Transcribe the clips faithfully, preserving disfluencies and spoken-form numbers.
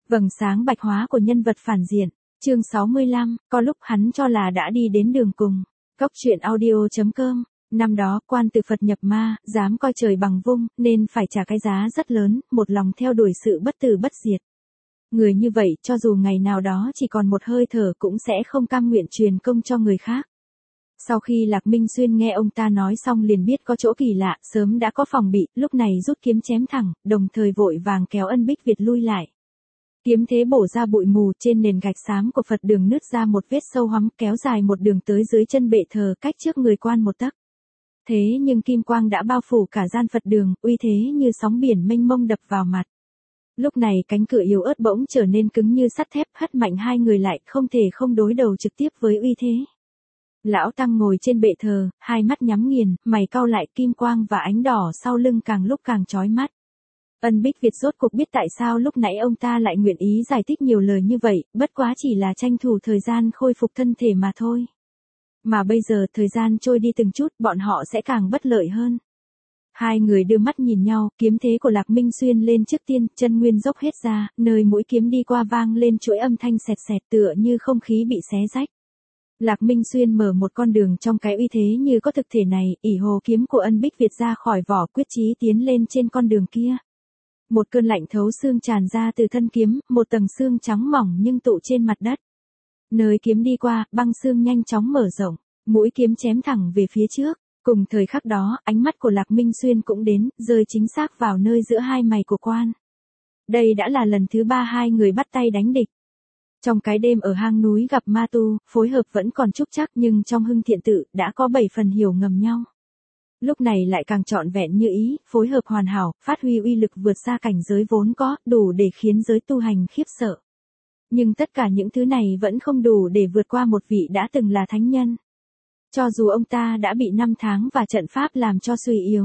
Vầng sáng bạch hóa của nhân vật phản diện. Chương sáu mươi lăm, có lúc hắn cho là đã đi đến đường cùng. Cốc truyện audio chấm com. Năm đó, quan từ Phật nhập ma, dám coi trời bằng vung, nên phải trả cái giá rất lớn, một lòng theo đuổi sự bất tử bất diệt. Người như vậy, cho dù ngày nào đó chỉ còn một hơi thở cũng sẽ không cam nguyện truyền công cho người khác. Sau khi Lạc Minh Xuyên nghe ông ta nói xong liền biết có chỗ kỳ lạ, sớm đã có phòng bị, lúc này rút kiếm chém thẳng, đồng thời vội vàng kéo Ân Bích Việt lui lại. Kiếm thế bổ ra bụi mù, trên nền gạch xám của Phật đường nứt ra một vết sâu hoắm, kéo dài một đường tới dưới chân bệ thờ, cách trước người quan một tấc. Thế nhưng kim quang đã bao phủ cả gian Phật đường, uy thế như sóng biển mênh mông đập vào mặt. Lúc này cánh cửa yếu ớt bỗng trở nên cứng như sắt thép, hất mạnh hai người lại, không thể không đối đầu trực tiếp với uy thế. Lão Tăng ngồi trên bệ thờ, hai mắt nhắm nghiền, mày cau lại, kim quang và ánh đỏ sau lưng càng lúc càng chói mắt. Ân Bích Việt rốt cuộc biết tại sao lúc nãy ông ta lại nguyện ý giải thích nhiều lời như vậy, bất quá chỉ là tranh thủ thời gian khôi phục thân thể mà thôi. Mà bây giờ thời gian trôi đi từng chút, bọn họ sẽ càng bất lợi hơn. Hai người đưa mắt nhìn nhau, kiếm thế của Lạc Minh Xuyên lên trước tiên, chân nguyên dốc hết ra, nơi mũi kiếm đi qua vang lên chuỗi âm thanh sẹt sẹt tựa như không khí bị xé rách. Lạc Minh Xuyên mở một con đường trong cái uy thế như có thực thể này, ỷ hồ kiếm của Ân Bích Việt ra khỏi vỏ, quyết chí tiến lên trên con đường kia. Một cơn lạnh thấu xương tràn ra từ thân kiếm, một tầng xương trắng mỏng nhưng tụ trên mặt đất. Nơi kiếm đi qua, băng xương nhanh chóng mở rộng, mũi kiếm chém thẳng về phía trước. Cùng thời khắc đó, ánh mắt của Lạc Minh Xuyên cũng đến, rơi chính xác vào nơi giữa hai mày của quan. Đây đã là lần thứ ba hai người bắt tay đánh địch. Trong cái đêm ở hang núi gặp ma tu, phối hợp vẫn còn trúc trắc nhưng trong Hưng Thiện Tự đã có bảy phần hiểu ngầm nhau. Lúc này lại càng trọn vẹn như ý, phối hợp hoàn hảo, phát huy uy lực vượt xa cảnh giới vốn có, đủ để khiến giới tu hành khiếp sợ. Nhưng tất cả những thứ này vẫn không đủ để vượt qua một vị đã từng là thánh nhân. Cho dù ông ta đã bị năm tháng và trận pháp làm cho suy yếu.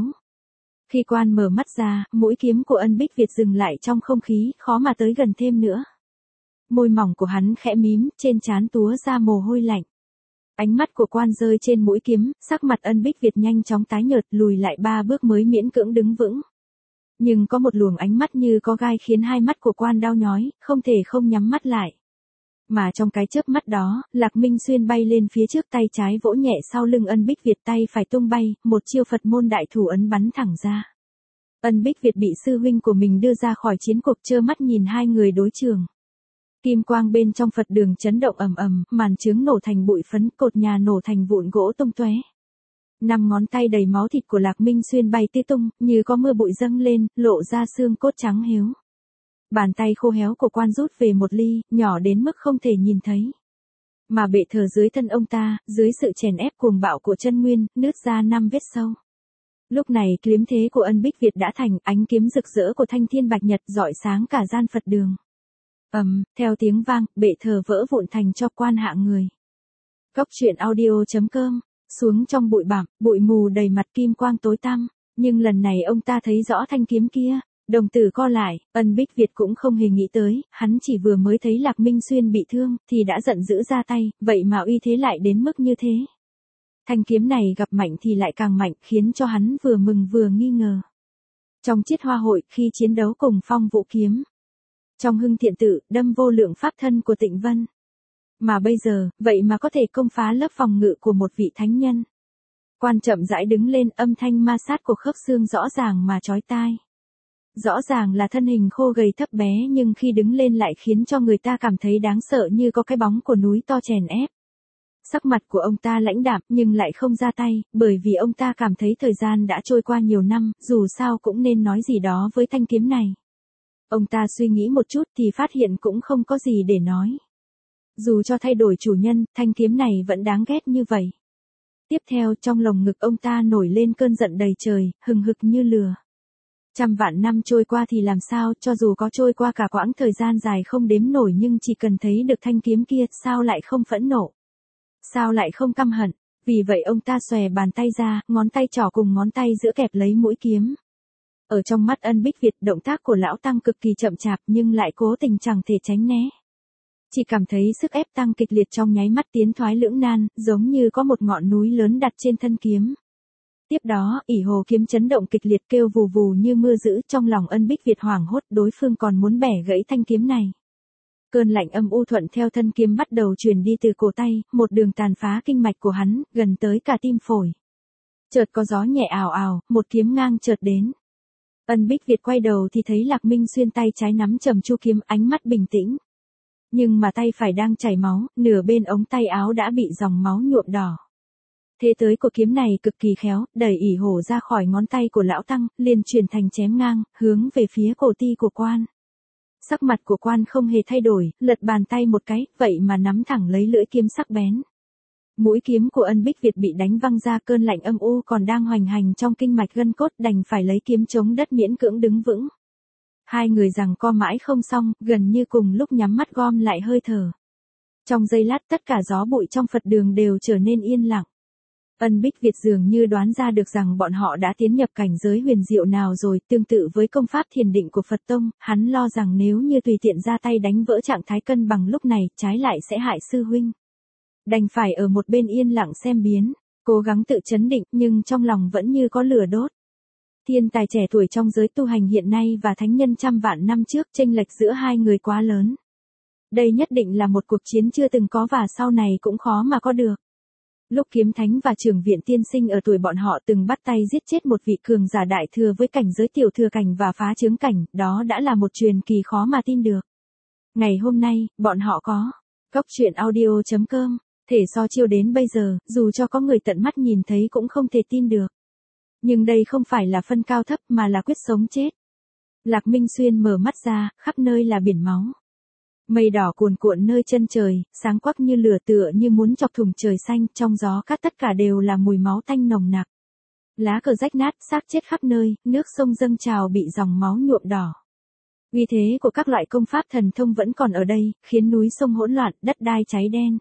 Khi quan mở mắt ra, mũi kiếm của Ân Bích Việt dừng lại trong không khí, khó mà tới gần thêm nữa. Môi mỏng của hắn khẽ mím, trên trán túa ra mồ hôi lạnh. Ánh mắt của quan rơi trên mũi kiếm, sắc mặt Ân Bích Việt nhanh chóng tái nhợt, lùi lại ba bước mới miễn cưỡng đứng vững. Nhưng có một luồng ánh mắt như có gai khiến hai mắt của quan đau nhói, không thể không nhắm mắt lại. Mà trong cái chớp mắt đó, Lạc Minh Xuyên bay lên phía trước, tay trái vỗ nhẹ sau lưng Ân Bích Việt, tay phải tung bay, một chiêu Phật môn đại thủ ấn bắn thẳng ra. Ân Bích Việt bị sư huynh của mình đưa ra khỏi chiến cuộc, trơ mắt nhìn hai người đối trường. Kim quang bên trong Phật đường chấn động ầm ầm, màn chướng nổ thành bụi phấn, cột nhà nổ thành vụn gỗ tung tóe. Năm ngón tay đầy máu thịt của Lạc Minh Xuyên bay tứ tung, như có mưa bụi dâng lên, lộ ra xương cốt trắng héo. Bàn tay khô héo của quan rút về một ly, nhỏ đến mức không thể nhìn thấy. Mà bệ thờ dưới thân ông ta, dưới sự chèn ép cuồng bạo của chân nguyên, nứt ra năm vết sâu. Lúc này kiếm thế của Ân Bích Việt đã thành, ánh kiếm rực rỡ của thanh thiên bạch nhật rọi sáng cả gian Phật đường. ầm, um, theo tiếng vang, bệ thờ vỡ vụn thành cho quan hạ người. Cốc truyện audio chấm com. Xuống trong bụi bặm, bụi mù đầy mặt, kim quang tối tăm, nhưng lần này ông ta thấy rõ thanh kiếm kia. Đồng tử co lại, Ân Bích Việt cũng không hề nghĩ tới, hắn chỉ vừa mới thấy Lạc Minh Xuyên bị thương, thì đã giận dữ ra tay, vậy mà uy thế lại đến mức như thế. Thanh kiếm này gặp mạnh thì lại càng mạnh, khiến cho hắn vừa mừng vừa nghi ngờ. Trong chiết hoa hội, khi chiến đấu cùng Phong Vũ Kiếm. Trong Hưng Thiện Tự, đâm vô lượng pháp thân của Tịnh Vân. Mà bây giờ, vậy mà có thể công phá lớp phòng ngự của một vị thánh nhân. Quan chậm rãi đứng lên, âm thanh ma sát của khớp xương rõ ràng mà chói tai. Rõ ràng là thân hình khô gầy thấp bé nhưng khi đứng lên lại khiến cho người ta cảm thấy đáng sợ như có cái bóng của núi to chèn ép. Sắc mặt của ông ta lãnh đạm nhưng lại không ra tay, bởi vì ông ta cảm thấy thời gian đã trôi qua nhiều năm, dù sao cũng nên nói gì đó với thanh kiếm này. Ông ta suy nghĩ một chút thì phát hiện cũng không có gì để nói. Dù cho thay đổi chủ nhân, thanh kiếm này vẫn đáng ghét như vậy. Tiếp theo trong lồng ngực ông ta nổi lên cơn giận đầy trời, hừng hực như lửa. Trăm vạn năm trôi qua thì làm sao, cho dù có trôi qua cả quãng thời gian dài không đếm nổi nhưng chỉ cần thấy được thanh kiếm kia, sao lại không phẫn nộ? Sao lại không căm hận? Vì vậy ông ta xòe bàn tay ra, ngón tay trỏ cùng ngón tay giữa kẹp lấy mũi kiếm. Ở trong mắt Ân Bích Việt, động tác của lão tăng cực kỳ chậm chạp nhưng lại cố tình chẳng thể tránh né. Chỉ cảm thấy sức ép tăng kịch liệt trong nháy mắt tiến thoái lưỡng nan, giống như có một ngọn núi lớn đặt trên thân kiếm. Tiếp đó, ỷ hồ kiếm chấn động kịch liệt kêu vù vù như mưa dữ, trong lòng Ân Bích Việt hoảng hốt, đối phương còn muốn bẻ gãy thanh kiếm này. cơn lạnh âm u thuận theo thân kiếm bắt đầu truyền đi từ cổ tay, một đường tàn phá kinh mạch của hắn, gần tới cả tim phổi. Chợt có gió nhẹ ào ào, một kiếm ngang chợt đến. Ân Bích Việt quay đầu thì thấy Lạc Minh Xuyên tay trái nắm trầm chu kiếm, ánh mắt bình tĩnh. Nhưng mà tay phải đang chảy máu, nửa bên ống tay áo đã bị dòng máu nhuộm đỏ. Thế tới của kiếm này cực kỳ khéo, đẩy ỉ hổ ra khỏi ngón tay của lão tăng, liền chuyển thành chém ngang, hướng về phía cổ ti của quan. Sắc mặt của quan không hề thay đổi, lật bàn tay một cái, vậy mà nắm thẳng lấy lưỡi kiếm sắc bén. Mũi kiếm của Ân Bích Việt bị đánh văng ra, cơn lạnh âm u còn đang hoành hành trong kinh mạch gân cốt, đành phải lấy kiếm chống đất miễn cưỡng đứng vững. Hai người giằng co mãi không xong, gần như cùng lúc nhắm mắt gom lại hơi thở. Trong giây lát tất cả gió bụi trong Phật đường đều trở nên yên lặng. Ân Bích Việt dường như đoán ra được rằng bọn họ đã tiến nhập cảnh giới huyền diệu nào rồi, tương tự với công pháp thiền định của Phật Tông, hắn lo rằng nếu như tùy tiện ra tay đánh vỡ trạng thái cân bằng lúc này, trái lại sẽ hại sư huynh. Đành phải ở một bên yên lặng xem biến, cố gắng tự chấn định nhưng trong lòng vẫn như có lửa đốt. Thiên tài trẻ tuổi trong giới tu hành hiện nay và thánh nhân trăm vạn năm trước, chênh lệch giữa hai người quá lớn. Đây nhất định là một cuộc chiến chưa từng có và sau này cũng khó mà có được. Lúc Kiếm Thánh và Trưởng Viện Tiên Sinh ở tuổi bọn họ từng bắt tay giết chết một vị cường giả đại thừa với cảnh giới tiểu thừa cảnh và phá chướng cảnh, đó đã là một truyền kỳ khó mà tin được. Ngày hôm nay, bọn họ có Góc Truyện Audio chấm com, thể so chiêu đến bây giờ, dù cho có người tận mắt nhìn thấy cũng không thể tin được. Nhưng đây không phải là phân cao thấp mà là quyết sống chết. Lạc Minh Xuyên mở mắt ra, khắp nơi là biển máu. Mây đỏ cuồn cuộn nơi chân trời, sáng quắc như lửa tựa như muốn chọc thủng trời xanh, trong gió cát tất cả đều là mùi máu tanh nồng nặc. Lá cờ rách nát, xác chết khắp nơi, nước sông dâng trào bị dòng máu nhuộm đỏ. Uy thế của các loại công pháp thần thông vẫn còn ở đây, khiến núi sông hỗn loạn, đất đai cháy đen.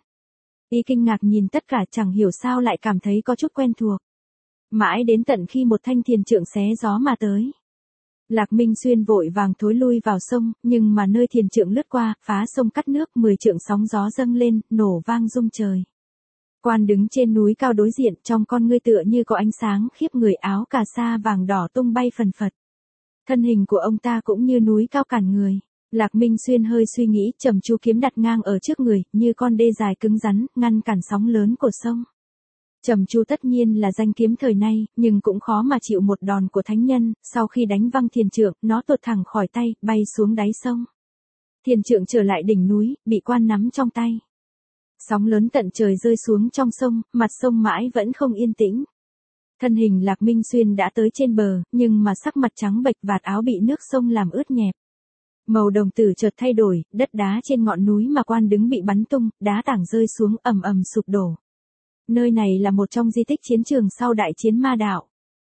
Y kinh ngạc nhìn tất cả, chẳng hiểu sao lại cảm thấy có chút quen thuộc. Mãi đến tận khi một thanh thiền trượng xé gió mà tới. Lạc Minh Xuyên vội vàng thối lui vào sông, nhưng mà nơi thiền trượng lướt qua, phá sông cắt nước, mười trượng sóng gió dâng lên, nổ vang rung trời. Quan đứng trên núi cao đối diện, trong con ngươi tựa như có ánh sáng khiếp người, áo cà sa vàng đỏ tung bay phần phật. Thân hình của ông ta cũng như núi cao cản người. Lạc Minh Xuyên hơi suy nghĩ, trầm chu kiếm đặt ngang ở trước người, như con đê dài cứng rắn, ngăn cản sóng lớn của sông. Trầm chu tất nhiên là danh kiếm thời nay, nhưng cũng khó mà chịu một đòn của thánh nhân, sau khi đánh văng thiền trượng, nó tuột thẳng khỏi tay, bay xuống đáy sông. Thiền trượng trở lại đỉnh núi, bị quan nắm trong tay. Sóng lớn tận trời rơi xuống trong sông, mặt sông mãi vẫn không yên tĩnh. Thân hình Lạc Minh Xuyên đã tới trên bờ, nhưng mà sắc mặt trắng bệch, vạt áo bị nước sông làm ướt nhẹp. Màu đồng tử chợt thay đổi, đất đá trên ngọn núi mà quan đứng bị bắn tung, đá tảng rơi xuống ầm ầm sụp đổ. Nơi này là một trong di tích chiến trường sau đại chiến ma đạo.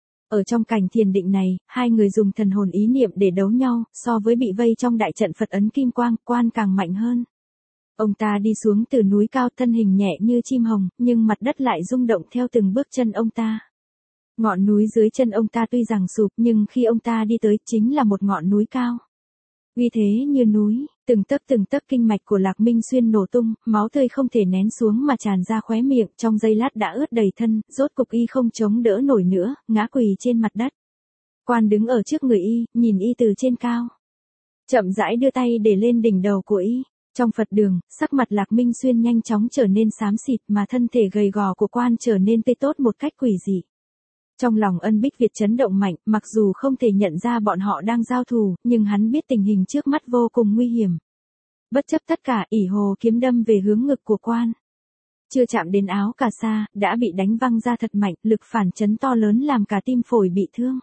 Ở trong cảnh thiền định này, hai người dùng thần hồn ý niệm để đấu nhau, so với bị vây trong đại trận Phật ấn kim quang, quan càng mạnh hơn. Ông ta đi xuống từ núi cao, thân hình nhẹ như chim hồng, nhưng mặt đất lại rung động theo từng bước chân ông ta. Ngọn núi dưới chân ông ta tuy rằng sụp, nhưng khi ông ta đi tới chính là một ngọn núi cao. Uy thế như núi, từng tấc từng tấc kinh mạch của Lạc Minh Xuyên nổ tung, máu tươi không thể nén xuống mà tràn ra khóe miệng, trong giây lát đã ướt đầy thân, rốt cục y không chống đỡ nổi nữa, ngã quỳ trên mặt đất. Quan đứng ở trước người y, nhìn y từ trên cao. Chậm rãi đưa tay để lên đỉnh đầu của y. Trong Phật đường, sắc mặt Lạc Minh Xuyên nhanh chóng trở nên xám xịt, mà thân thể gầy gò của quan trở nên tươi tốt một cách quỷ dị. Trong lòng Ân Bích Việt chấn động mạnh, mặc dù không thể nhận ra bọn họ đang giao thù, nhưng hắn biết tình hình trước mắt vô cùng nguy hiểm. Bất chấp tất cả, ỷ hồ kiếm đâm về hướng ngực của quan. Chưa chạm đến áo cà sa, đã bị đánh văng ra thật mạnh, lực phản chấn to lớn làm cả tim phổi bị thương.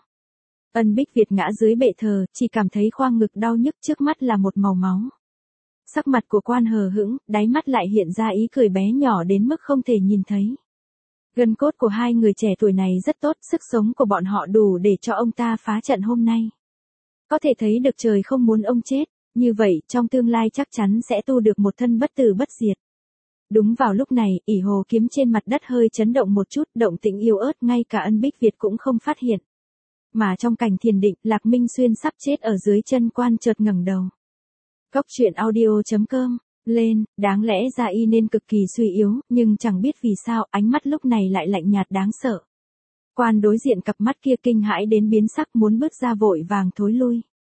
Ân Bích Việt ngã dưới bệ thờ, chỉ cảm thấy khoang ngực đau nhức, trước mắt là một màu máu. Sắc mặt của quan hờ hững, đáy mắt lại hiện ra ý cười bé nhỏ đến mức không thể nhìn thấy. Gân cốt của hai người trẻ tuổi này rất tốt, sức sống của bọn họ đủ để cho ông ta phá trận hôm nay. Có thể thấy được trời không muốn ông chết, như vậy trong tương lai chắc chắn sẽ tu được một thân bất tử bất diệt. Đúng vào lúc này, ỷ hồ kiếm trên mặt đất hơi chấn động một chút, động tĩnh yếu ớt ngay cả Ân Bích Việt cũng không phát hiện. Mà trong cảnh thiền định, Lạc Minh Xuyên sắp chết ở dưới chân quan chợt ngẩng đầu. Góc Truyện Audio chấm com lên, đáng lẽ ra y nên cực kỳ suy yếu, nhưng chẳng biết vì sao, ánh mắt lúc này lại lạnh nhạt đáng sợ. Quan đối diện cặp mắt kia kinh hãi đến biến sắc, muốn bước ra vội vàng thối lui.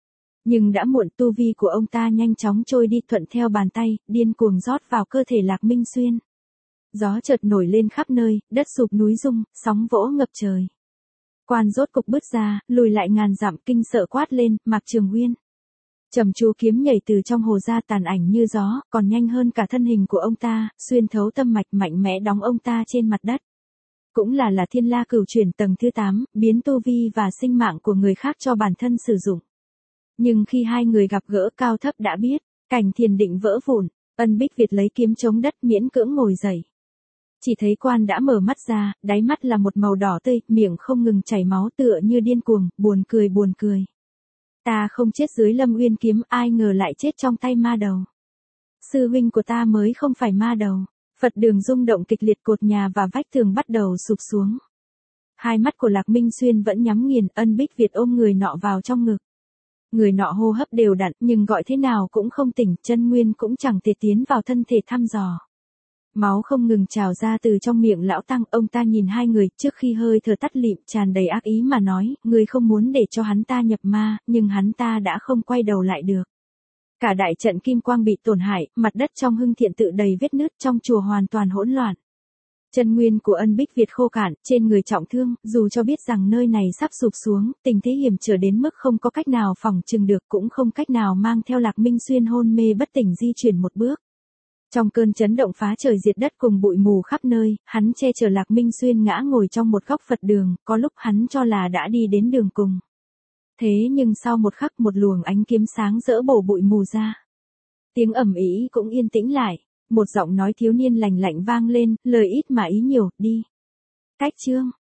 Nhưng đã muộn, tu vi của ông ta nhanh chóng trôi đi thuận theo bàn tay, điên cuồng rót vào cơ thể Lạc Minh Xuyên. Gió chợt nổi lên khắp nơi, đất sụp núi rung, sóng vỗ ngập trời. Quan rốt cục bứt ra, lùi lại ngàn dặm, kinh sợ quát lên, Mạc Trường Uyên. Trầm Chú kiếm nhảy từ trong hồ ra, tàn ảnh như gió, còn nhanh hơn cả thân hình của ông ta, xuyên thấu tâm mạch, mạnh mẽ đóng ông ta trên mặt đất. Cũng là là Thiên La Cửu Chuyển tầng thứ tám, biến tu vi và sinh mạng của người khác cho bản thân sử dụng. Nhưng khi hai người gặp gỡ, cao thấp đã biết, cảnh thiền định vỡ vụn, Ân Bích Việt lấy kiếm chống đất, miễn cưỡng ngồi dậy. Chỉ thấy Quan đã mở mắt ra, đáy mắt là một màu đỏ tươi, miệng không ngừng chảy máu, tựa như điên cuồng, buồn cười buồn cười. Ta không chết dưới Lâm Uyên kiếm, ai ngờ lại chết trong tay ma đầu. Sư huynh của ta mới không phải ma đầu. Phật đường rung động kịch liệt, cột nhà và vách tường bắt đầu sụp xuống. Hai mắt của Lạc Minh Xuyên vẫn nhắm nghiền, Ân Bích Việt ôm người nọ vào trong ngực. Người nọ hô hấp đều đặn, nhưng gọi thế nào cũng không tỉnh, chân nguyên cũng chẳng thể tiến vào thân thể thăm dò. Máu không ngừng trào ra từ trong miệng lão tăng, ông ta nhìn hai người, trước khi hơi thở tắt lịm, tràn đầy ác ý mà nói, ngươi không muốn để cho hắn ta nhập ma, nhưng hắn ta đã không quay đầu lại được. Cả đại trận kim quang bị tổn hại, mặt đất trong Hưng Thiện tự đầy vết nứt, trong chùa hoàn toàn hỗn loạn. Chân nguyên của Ân Bích Việt khô cạn, trên người trọng thương, dù cho biết rằng nơi này sắp sụp xuống, tình thế hiểm trở đến mức không có cách nào phòng trừng được, cũng không cách nào mang theo Lạc Minh Xuyên hôn mê bất tỉnh di chuyển một bước. Trong cơn chấn động phá trời diệt đất cùng bụi mù khắp nơi, hắn che chở Lạc Minh Xuyên ngã ngồi trong một góc Phật đường, có lúc hắn cho là đã đi đến đường cùng. Thế nhưng sau một khắc, một luồng ánh kiếm sáng rỡ bổ bụi mù ra. Tiếng ầm ĩ cũng yên tĩnh lại, một giọng nói thiếu niên lành lạnh vang lên, lời ít mà ý nhiều, đi. Cách chương.